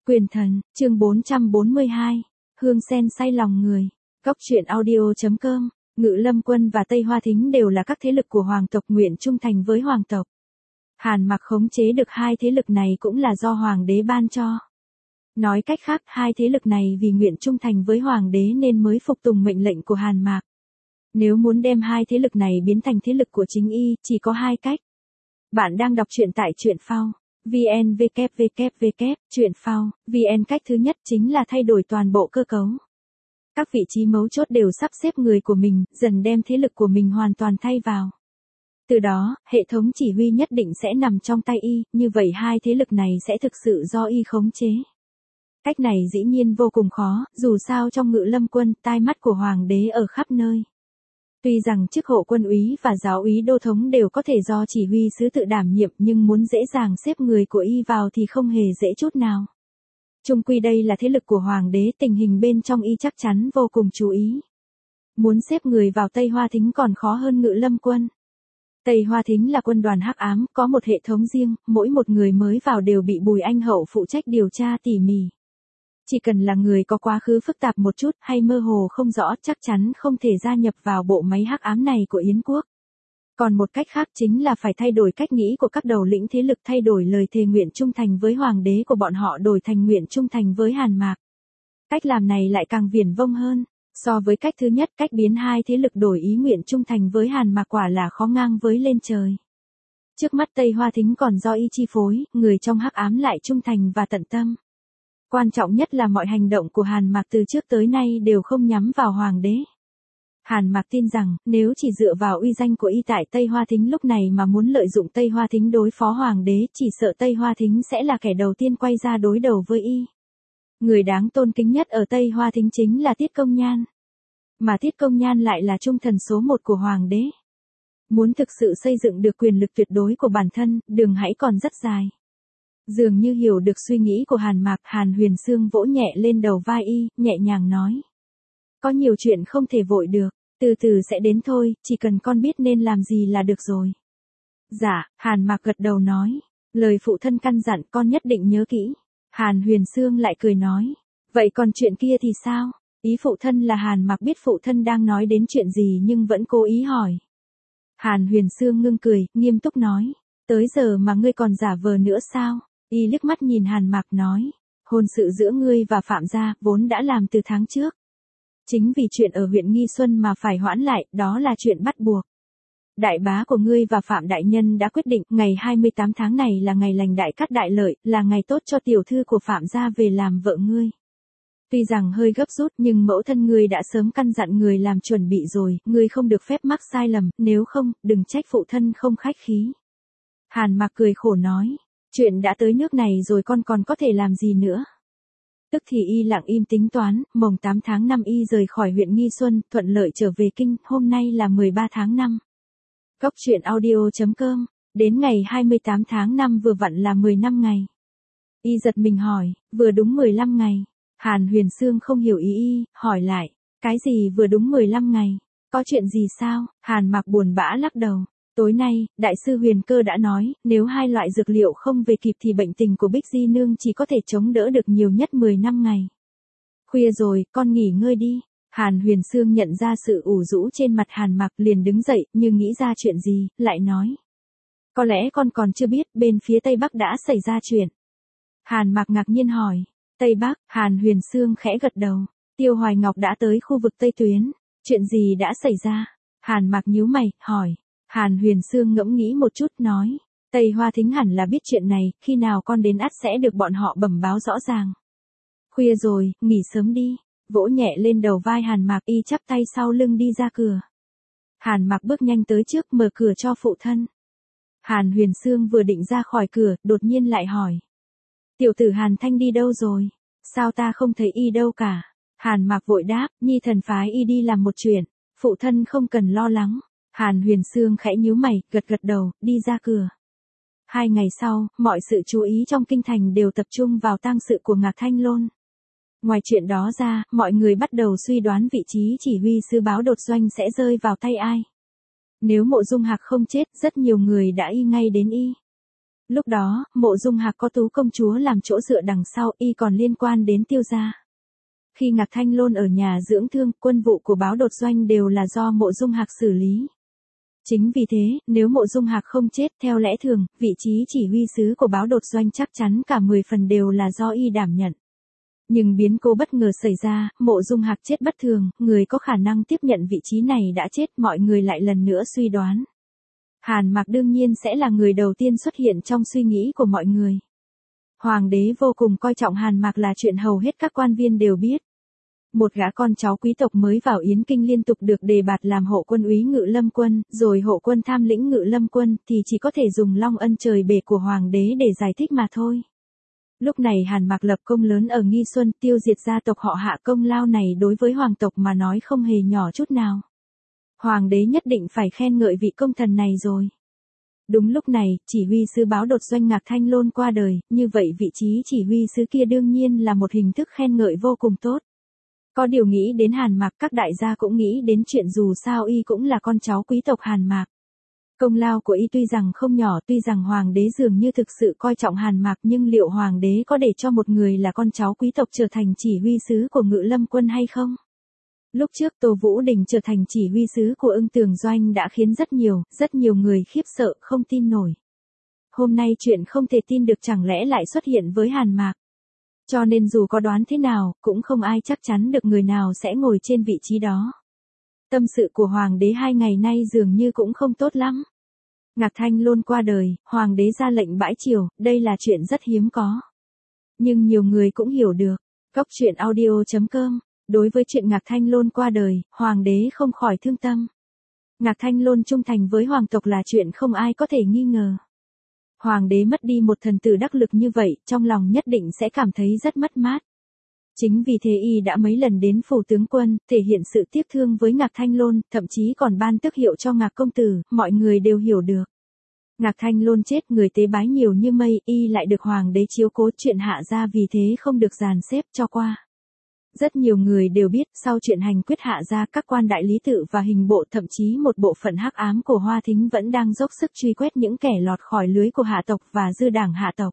Quyền thần, chương 442, hương sen say lòng người. Góc truyện audio.com, Ngự Lâm Quân và Tây Hoa Thính đều là các thế lực của hoàng tộc nguyện trung thành với hoàng tộc. Hàn Mặc khống chế được hai thế lực này cũng là do hoàng đế ban cho. Nói cách khác, hai thế lực này vì nguyện trung thành với hoàng đế nên mới phục tùng mệnh lệnh của Hàn Mặc. Nếu muốn đem hai thế lực này biến thành thế lực của chính y, chỉ có hai cách. Bạn đang đọc truyện tại truyện phao. VN www. Truyện phao, VN. Cách thứ nhất chính là thay đổi toàn bộ cơ cấu. Các vị trí mấu chốt đều sắp xếp người của mình, dần đem thế lực của mình hoàn toàn thay vào. Từ đó, hệ thống chỉ huy nhất định sẽ nằm trong tay y, như vậy hai thế lực này sẽ thực sự do y khống chế. Cách này dĩ nhiên vô cùng khó, dù sao trong Ngự Lâm Quân, tai mắt của hoàng đế ở khắp nơi. Tuy rằng chức hộ quân úy và giáo úy đô thống đều có thể do chỉ huy sứ tự đảm nhiệm, nhưng muốn dễ dàng xếp người của y vào thì không hề dễ chút nào. Chung quy đây là thế lực của hoàng đế, tình hình bên trong y chắc chắn vô cùng chú ý. Muốn xếp người vào Tây Hoa Thính còn khó hơn Ngự Lâm Quân. Tây Hoa Thính là quân đoàn hắc ám, có một hệ thống riêng, mỗi một người mới vào đều bị Bùi Anh Hậu phụ trách điều tra tỉ mỉ. Chỉ cần là người có quá khứ phức tạp một chút hay mơ hồ không rõ chắc chắn không thể gia nhập vào bộ máy hắc ám này của Yến quốc. Còn một cách khác chính là phải thay đổi cách nghĩ của các đầu lĩnh thế lực, thay đổi lời thề nguyện trung thành với hoàng đế của bọn họ đổi thành nguyện trung thành với Hàn Mạc. Cách làm này lại càng viển vông hơn. So với cách thứ nhất, cách biến hai thế lực đổi ý nguyện trung thành với Hàn Mạc quả là khó ngang với lên trời. Trước mắt Tây Hoa Thính còn do y chi phối, người trong hắc ám lại trung thành và tận tâm. Quan trọng nhất là mọi hành động của Hàn Mạc từ trước tới nay đều không nhắm vào hoàng đế. Hàn Mạc tin rằng, nếu chỉ dựa vào uy danh của y tại Tây Hoa Thính lúc này mà muốn lợi dụng Tây Hoa Thính đối phó hoàng đế, chỉ sợ Tây Hoa Thính sẽ là kẻ đầu tiên quay ra đối đầu với y. Người đáng tôn kính nhất ở Tây Hoa Thính chính là Tiết Công Nhan. Mà Tiết Công Nhan lại là trung thần số một của hoàng đế. Muốn thực sự xây dựng được quyền lực tuyệt đối của bản thân, đường hãy còn rất dài. Dường như hiểu được suy nghĩ của Hàn Mạc, Hàn Huyền Sương vỗ nhẹ lên đầu vai y, nhẹ nhàng nói. Có nhiều chuyện không thể vội được, từ từ sẽ đến thôi, chỉ cần con biết nên làm gì là được rồi. Dạ, Hàn Mạc gật đầu nói, lời phụ thân căn dặn con nhất định nhớ kỹ. Hàn Huyền Sương lại cười nói, vậy còn chuyện kia thì sao? Ý phụ thân là Hàn Mạc biết phụ thân đang nói đến chuyện gì nhưng vẫn cố ý hỏi. Hàn Huyền Sương ngưng cười, nghiêm túc nói, tới giờ mà ngươi còn giả vờ nữa sao? Y liếc mắt nhìn Hàn Mạc nói, hôn sự giữa ngươi và Phạm gia vốn đã làm từ tháng trước. Chính vì chuyện ở huyện Nghi Xuân mà phải hoãn lại, đó là chuyện bắt buộc. Đại bá của ngươi và Phạm đại nhân đã quyết định, ngày 28 tháng này là ngày lành đại cát đại lợi, là ngày tốt cho tiểu thư của Phạm gia về làm vợ ngươi. Tuy rằng hơi gấp rút nhưng mẫu thân ngươi đã sớm căn dặn người làm chuẩn bị rồi, ngươi không được phép mắc sai lầm, nếu không, đừng trách phụ thân không khách khí. Hàn Mạc cười khổ nói. Chuyện đã tới nước này rồi con còn có thể làm gì nữa. Tức thì y lặng im tính toán, mồng 8 tháng 5 y rời khỏi huyện Nghi Xuân, thuận lợi trở về kinh, hôm nay là 13 tháng 5. Góc truyện audio.com, đến ngày 28 tháng 5 vừa vặn là 10 năm ngày. Y giật mình hỏi, vừa đúng 15 ngày. Hàn Huyền Sương không hiểu ý y, hỏi lại, cái gì vừa đúng 15 ngày, có chuyện gì sao? Hàn Mạc buồn bã lắc đầu. Tối nay, Đại sư Huyền Cơ đã nói, nếu hai loại dược liệu không về kịp thì bệnh tình của Bích Di Nương chỉ có thể chống đỡ được nhiều nhất 10 năm ngày. Khuya rồi, con nghỉ ngơi đi. Hàn Huyền Sương nhận ra sự ủ rũ trên mặt Hàn Mạc liền đứng dậy, nhưng nghĩ ra chuyện gì, lại nói. Có lẽ con còn chưa biết, bên phía Tây Bắc đã xảy ra chuyện. Hàn Mạc ngạc nhiên hỏi, Tây Bắc, Hàn Huyền Sương khẽ gật đầu. Tiêu Hoài Ngọc đã tới khu vực Tây Tuyến. Chuyện gì đã xảy ra? Hàn Mạc nhíu mày, hỏi. Hàn Huyền Sương ngẫm nghĩ một chút nói, Tây Hoa Thính hẳn là biết chuyện này, khi nào con đến ắt sẽ được bọn họ bẩm báo rõ ràng. Khuya rồi, nghỉ sớm đi. Vỗ nhẹ lên đầu vai Hàn Mạc, y chắp tay sau lưng đi ra cửa. Hàn Mạc bước nhanh tới trước mở cửa cho phụ thân. Hàn Huyền Sương vừa định ra khỏi cửa, đột nhiên lại hỏi. Tiểu tử Hàn Thanh đi đâu rồi? Sao ta không thấy y đâu cả? Hàn Mạc vội đáp, nhi thần phái y đi làm một chuyện, phụ thân không cần lo lắng. Hàn Huyền Sương khẽ nhíu mày, gật gật đầu, đi ra cửa. 2 ngày sau, mọi sự chú ý trong kinh thành đều tập trung vào tang sự của Ngạc Thanh Lôn. Ngoài chuyện đó ra, mọi người bắt đầu suy đoán vị trí chỉ huy sứ báo đột doanh sẽ rơi vào tay ai. Nếu Mộ Dung Hạc không chết, rất nhiều người đã y ngay đến y. Lúc đó, Mộ Dung Hạc có Tú công chúa làm chỗ dựa đằng sau, y còn liên quan đến Tiêu gia. Khi Ngạc Thanh Lôn ở nhà dưỡng thương, quân vụ của báo đột doanh đều là do Mộ Dung Hạc xử lý. Chính vì thế, nếu Mộ Dung Hạc không chết theo lẽ thường, vị trí chỉ huy sứ của báo đột doanh chắc chắn cả 10 phần đều là do y đảm nhận. Nhưng biến cố bất ngờ xảy ra, Mộ Dung Hạc chết bất thường, người có khả năng tiếp nhận vị trí này đã chết, mọi người lại lần nữa suy đoán. Hàn Mạc đương nhiên sẽ là người đầu tiên xuất hiện trong suy nghĩ của mọi người. Hoàng đế vô cùng coi trọng Hàn Mạc là chuyện hầu hết các quan viên đều biết. Một gã con cháu quý tộc mới vào Yến Kinh liên tục được đề bạt làm hộ quân úy Ngự Lâm quân, rồi hộ quân tham lĩnh Ngự Lâm quân thì chỉ có thể dùng long ân trời bể của hoàng đế để giải thích mà thôi. Lúc này Hàn Mạc lập công lớn ở Nghi Xuân, tiêu diệt gia tộc họ Hạ, công lao này đối với hoàng tộc mà nói không hề nhỏ chút nào. Hoàng đế nhất định phải khen ngợi vị công thần này rồi. Đúng lúc này, chỉ huy sứ báo đột doanh Ngạc Thanh Lôn qua đời, như vậy vị trí chỉ huy sứ kia đương nhiên là một hình thức khen ngợi vô cùng tốt. Có điều nghĩ đến Hàn Mạc, các đại gia cũng nghĩ đến chuyện dù sao y cũng là con cháu quý tộc Hàn Mạc. Công lao của y tuy rằng không nhỏ, tuy rằng hoàng đế dường như thực sự coi trọng Hàn Mạc, nhưng liệu hoàng đế có để cho một người là con cháu quý tộc trở thành chỉ huy sứ của Ngự Lâm quân hay không? Lúc trước Tô Vũ Đình trở thành chỉ huy sứ của Ưng Tường doanh đã khiến rất nhiều người khiếp sợ, không tin nổi. Hôm nay chuyện không thể tin được chẳng lẽ lại xuất hiện với Hàn Mạc. Cho nên dù có đoán thế nào, cũng không ai chắc chắn được người nào sẽ ngồi trên vị trí đó. Tâm sự của hoàng đế 2 ngày nay dường như cũng không tốt lắm. Ngạc Thanh Lôn qua đời, hoàng đế ra lệnh bãi triều, đây là chuyện rất hiếm có. Nhưng nhiều người cũng hiểu được. Cóc truyện audio.com. Đối với chuyện Ngạc Thanh Lôn qua đời, hoàng đế không khỏi thương tâm. Ngạc Thanh Lôn trung thành với hoàng tộc là chuyện không ai có thể nghi ngờ. Hoàng đế mất đi một thần tử đắc lực như vậy, trong lòng nhất định sẽ cảm thấy rất mất mát. Chính vì thế y đã mấy lần đến phủ tướng quân, thể hiện sự tiếc thương với Ngạc Thanh Lôn, thậm chí còn ban tước hiệu cho Ngạc công tử, mọi người đều hiểu được. Ngạc Thanh Lôn chết, người tế bái nhiều như mây, y lại được hoàng đế chiếu cố, chuyện Hạ gia vì thế không được dàn xếp cho qua. Rất nhiều người đều biết, sau chuyện hành quyết Hạ gia, các quan đại lý tự và hình bộ, thậm chí một bộ phận hắc ám của Hoa Thính vẫn đang dốc sức truy quét những kẻ lọt khỏi lưới của Hạ tộc và dư đảng Hạ tộc.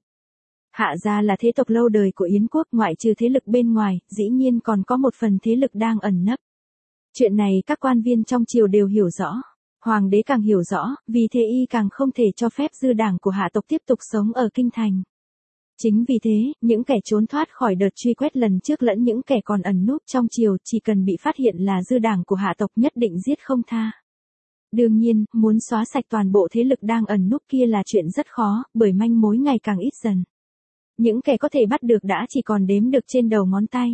Hạ gia là thế tộc lâu đời của Yến quốc, ngoại trừ thế lực bên ngoài, dĩ nhiên còn có một phần thế lực đang ẩn nấp. Chuyện này các quan viên trong triều đều hiểu rõ. Hoàng đế càng hiểu rõ, vì thế y càng không thể cho phép dư đảng của Hạ tộc tiếp tục sống ở kinh thành. Chính vì thế, những kẻ trốn thoát khỏi đợt truy quét lần trước lẫn những kẻ còn ẩn núp trong triều chỉ cần bị phát hiện là dư đảng của Hạ tộc nhất định giết không tha. Đương nhiên, muốn xóa sạch toàn bộ thế lực đang ẩn núp kia là chuyện rất khó, bởi manh mối ngày càng ít dần. Những kẻ có thể bắt được đã chỉ còn đếm được trên đầu ngón tay.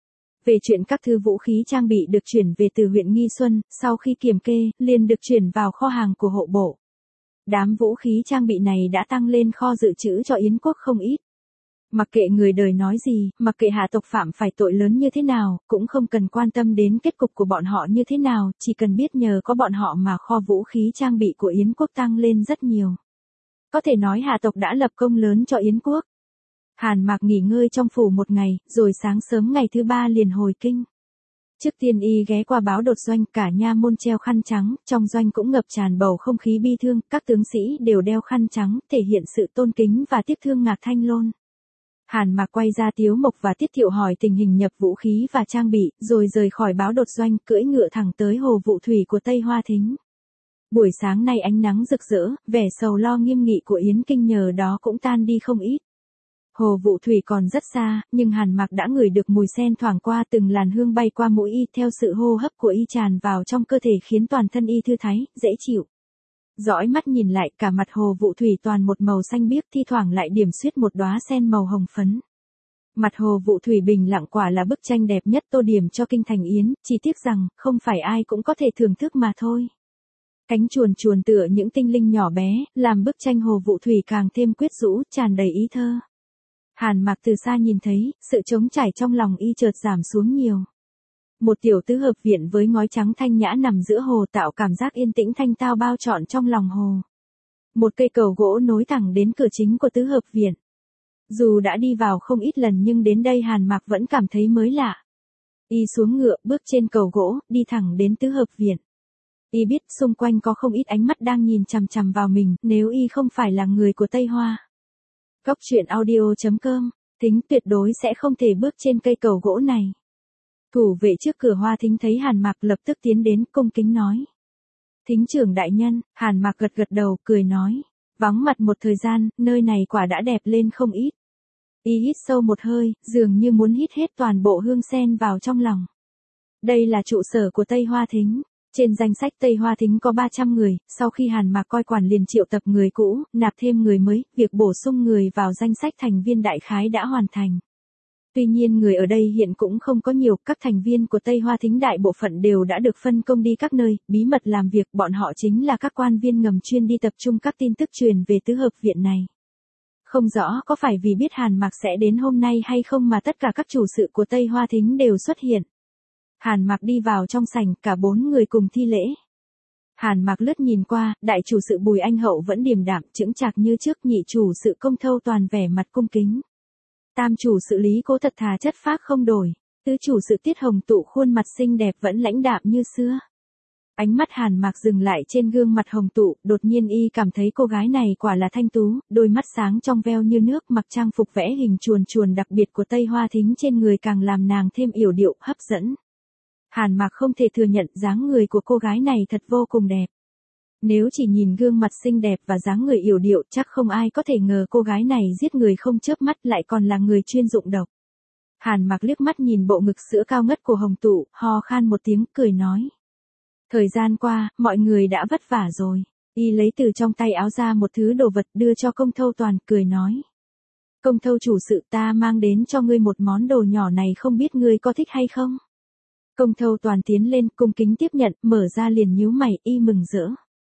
Về chuyện các thứ vũ khí trang bị được chuyển về từ huyện Nghi Xuân, sau khi kiểm kê, liền được chuyển vào kho hàng của hộ bộ. Đám vũ khí trang bị này đã tăng lên kho dự trữ cho Yến quốc không ít. Mặc kệ người đời nói gì, mặc kệ Hạ tộc phạm phải tội lớn như thế nào, cũng không cần quan tâm đến kết cục của bọn họ như thế nào, chỉ cần biết nhờ có bọn họ mà kho vũ khí trang bị của Yến quốc tăng lên rất nhiều. Có thể nói Hạ tộc đã lập công lớn cho Yến quốc. Hàn Mạc nghỉ ngơi trong phủ một ngày, rồi sáng sớm ngày thứ 3 liền hồi kinh. Trước tiên y ghé qua báo đột doanh, cả nha môn treo khăn trắng, trong doanh cũng ngập tràn bầu không khí bi thương, các tướng sĩ đều đeo khăn trắng, thể hiện sự tôn kính và tiếc thương Ngạc Thanh Lôn. Hàn Mạc quay ra Tiếu Mộc và Tiết Thiệu hỏi tình hình nhập vũ khí và trang bị, rồi rời khỏi báo đột doanh, cưỡi ngựa thẳng tới hồ Vụ Thủy của Tây Hoa Thính. Buổi sáng nay ánh nắng rực rỡ, vẻ sầu lo nghiêm nghị của Yến Kinh nhờ đó cũng tan đi không ít. Hồ Vụ Thủy còn rất xa, nhưng Hàn Mạc đã ngửi được mùi sen thoảng qua, từng làn hương bay qua mũi y, theo sự hô hấp của y tràn vào trong cơ thể khiến toàn thân y thư thái, dễ chịu. Dõi mắt nhìn lại, cả mặt Hồ Vụ Thủy toàn một màu xanh biếc, thi thoảng lại điểm xuyết một đóa sen màu hồng phấn. Mặt Hồ Vụ Thủy bình lặng, quả là bức tranh đẹp nhất tô điểm cho kinh thành Yến, chỉ tiếc rằng không phải ai cũng có thể thưởng thức mà thôi. Cánh chuồn chuồn tựa những tinh linh nhỏ bé, làm bức tranh Hồ Vụ Thủy càng thêm quyến rũ, tràn đầy ý thơ. Hàn Mạc từ xa nhìn thấy, sự trống trải trong lòng y chợt giảm xuống nhiều. Một tiểu tứ hợp viện với ngói trắng thanh nhã nằm giữa hồ, tạo cảm giác yên tĩnh thanh tao bao trọn trong lòng hồ. Một cây cầu gỗ nối thẳng đến cửa chính của tứ hợp viện. Dù đã đi vào không ít lần nhưng đến đây Hàn Mạc vẫn cảm thấy mới lạ. Y xuống ngựa, bước trên cầu gỗ, đi thẳng đến tứ hợp viện. Y biết xung quanh có không ít ánh mắt đang nhìn chằm chằm vào mình, nếu y không phải là người của Tây Hoa. Cốc truyện audio.com, Thính tuyệt đối sẽ không thể bước trên cây cầu gỗ này. Thủ vệ trước cửa Hoa Thính thấy Hàn Mạc lập tức tiến đến cung kính nói. Thính trưởng đại nhân, Hàn Mạc gật gật đầu cười nói. Vắng mặt một thời gian, nơi này quả đã đẹp lên không ít. Y hít sâu một hơi, dường như muốn hít hết toàn bộ hương sen vào trong lòng. Đây là trụ sở của Tây Hoa Thính. Trên danh sách Tây Hoa Thính có 300 người, sau khi Hàn Mạc coi quản liền triệu tập người cũ, nạp thêm người mới, việc bổ sung người vào danh sách thành viên đại khái đã hoàn thành. Tuy nhiên người ở đây hiện cũng không có nhiều, các thành viên của Tây Hoa Thính đại bộ phận đều đã được phân công đi các nơi, bí mật làm việc, bọn họ chính là các quan viên ngầm chuyên đi tập trung các tin tức truyền về tứ hợp viện này. Không rõ có phải vì biết Hàn Mạc sẽ đến hôm nay hay không mà tất cả các chủ sự của Tây Hoa Thính đều xuất hiện. Hàn Mạc đi vào trong sảnh, cả 4 người cùng thi lễ. Hàn Mạc lướt nhìn qua, đại chủ sự Bùi Anh Hậu vẫn điềm đạm, chững chạc như trước, nhị chủ sự Công Thâu Toàn vẻ mặt cung kính. Tam chủ sự Lý Cố thật thà chất phác không đổi, tứ chủ sự Tiết Hồng Tụ khuôn mặt xinh đẹp vẫn lãnh đạm như xưa. Ánh mắt Hàn Mạc dừng lại trên gương mặt Hồng Tụ, đột nhiên y cảm thấy cô gái này quả là thanh tú, đôi mắt sáng trong veo như nước, mặc trang phục vẽ hình chuồn chuồn đặc biệt của Tây Hoa Thính trên người càng làm nàng thêm yểu điệu, hấp dẫn. Hàn Mạc không thể thừa nhận dáng người của cô gái này thật vô cùng đẹp. Nếu chỉ nhìn gương mặt xinh đẹp và dáng người yểu điệu chắc không ai có thể ngờ cô gái này giết người không chớp mắt lại còn là người chuyên dụng độc. Hàn Mạc liếc mắt nhìn bộ ngực sữa cao ngất của Hồng Tụ, ho khan một tiếng cười nói. Thời gian qua, mọi người đã vất vả rồi. Y lấy từ trong tay áo ra một thứ đồ vật đưa cho Công Thâu Toàn, cười nói. Công Thâu chủ sự, ta mang đến cho ngươi một món đồ nhỏ này, không biết ngươi có thích hay không? Công Thâu Toàn tiến lên cung kính tiếp nhận, mở ra liền nhíu mày, y mừng rỡ.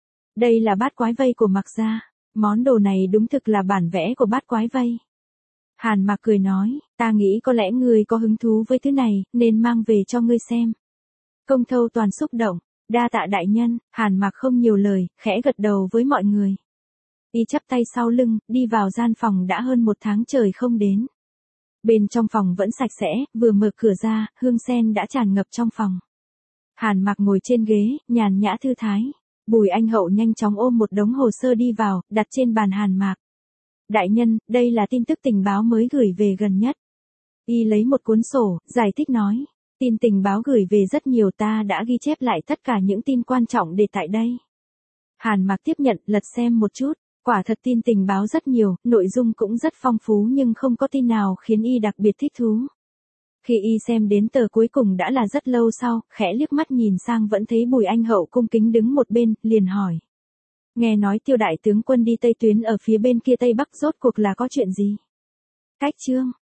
Đây là bát quái vây của Mạc gia, món đồ này đúng thực là bản vẽ của bát quái vây. Hàn Mạc cười nói, ta nghĩ có lẽ ngươi có hứng thú với thứ này, nên mang về cho ngươi xem. Công Thâu Toàn xúc động, đa tạ đại nhân. Hàn Mạc không nhiều lời, khẽ gật đầu với mọi người. Y chắp tay sau lưng, đi vào gian phòng đã hơn 1 tháng trời không đến. Bên trong phòng vẫn sạch sẽ, vừa mở cửa ra, hương sen đã tràn ngập trong phòng. Hàn Mạc ngồi trên ghế, nhàn nhã thư thái. Bùi Anh Hậu nhanh chóng ôm một đống hồ sơ đi vào, đặt trên bàn Hàn Mạc. Đại nhân, đây là tin tức tình báo mới gửi về gần nhất. Y lấy một cuốn sổ, giải thích nói. Tin tình báo gửi về rất nhiều, ta đã ghi chép lại tất cả những tin quan trọng để tại đây. Hàn Mạc tiếp nhận, lật xem một chút. Quả thật tin tình báo rất nhiều, nội dung cũng rất phong phú nhưng không có tin nào khiến y đặc biệt thích thú. Khi y xem đến tờ cuối cùng đã là rất lâu sau, khẽ liếc mắt nhìn sang vẫn thấy Bùi Anh Hậu cung kính đứng một bên, liền hỏi. Nghe nói Tiêu đại tướng quân đi Tây Tuyến ở phía bên kia Tây Bắc rốt cuộc là có chuyện gì? Cách chương.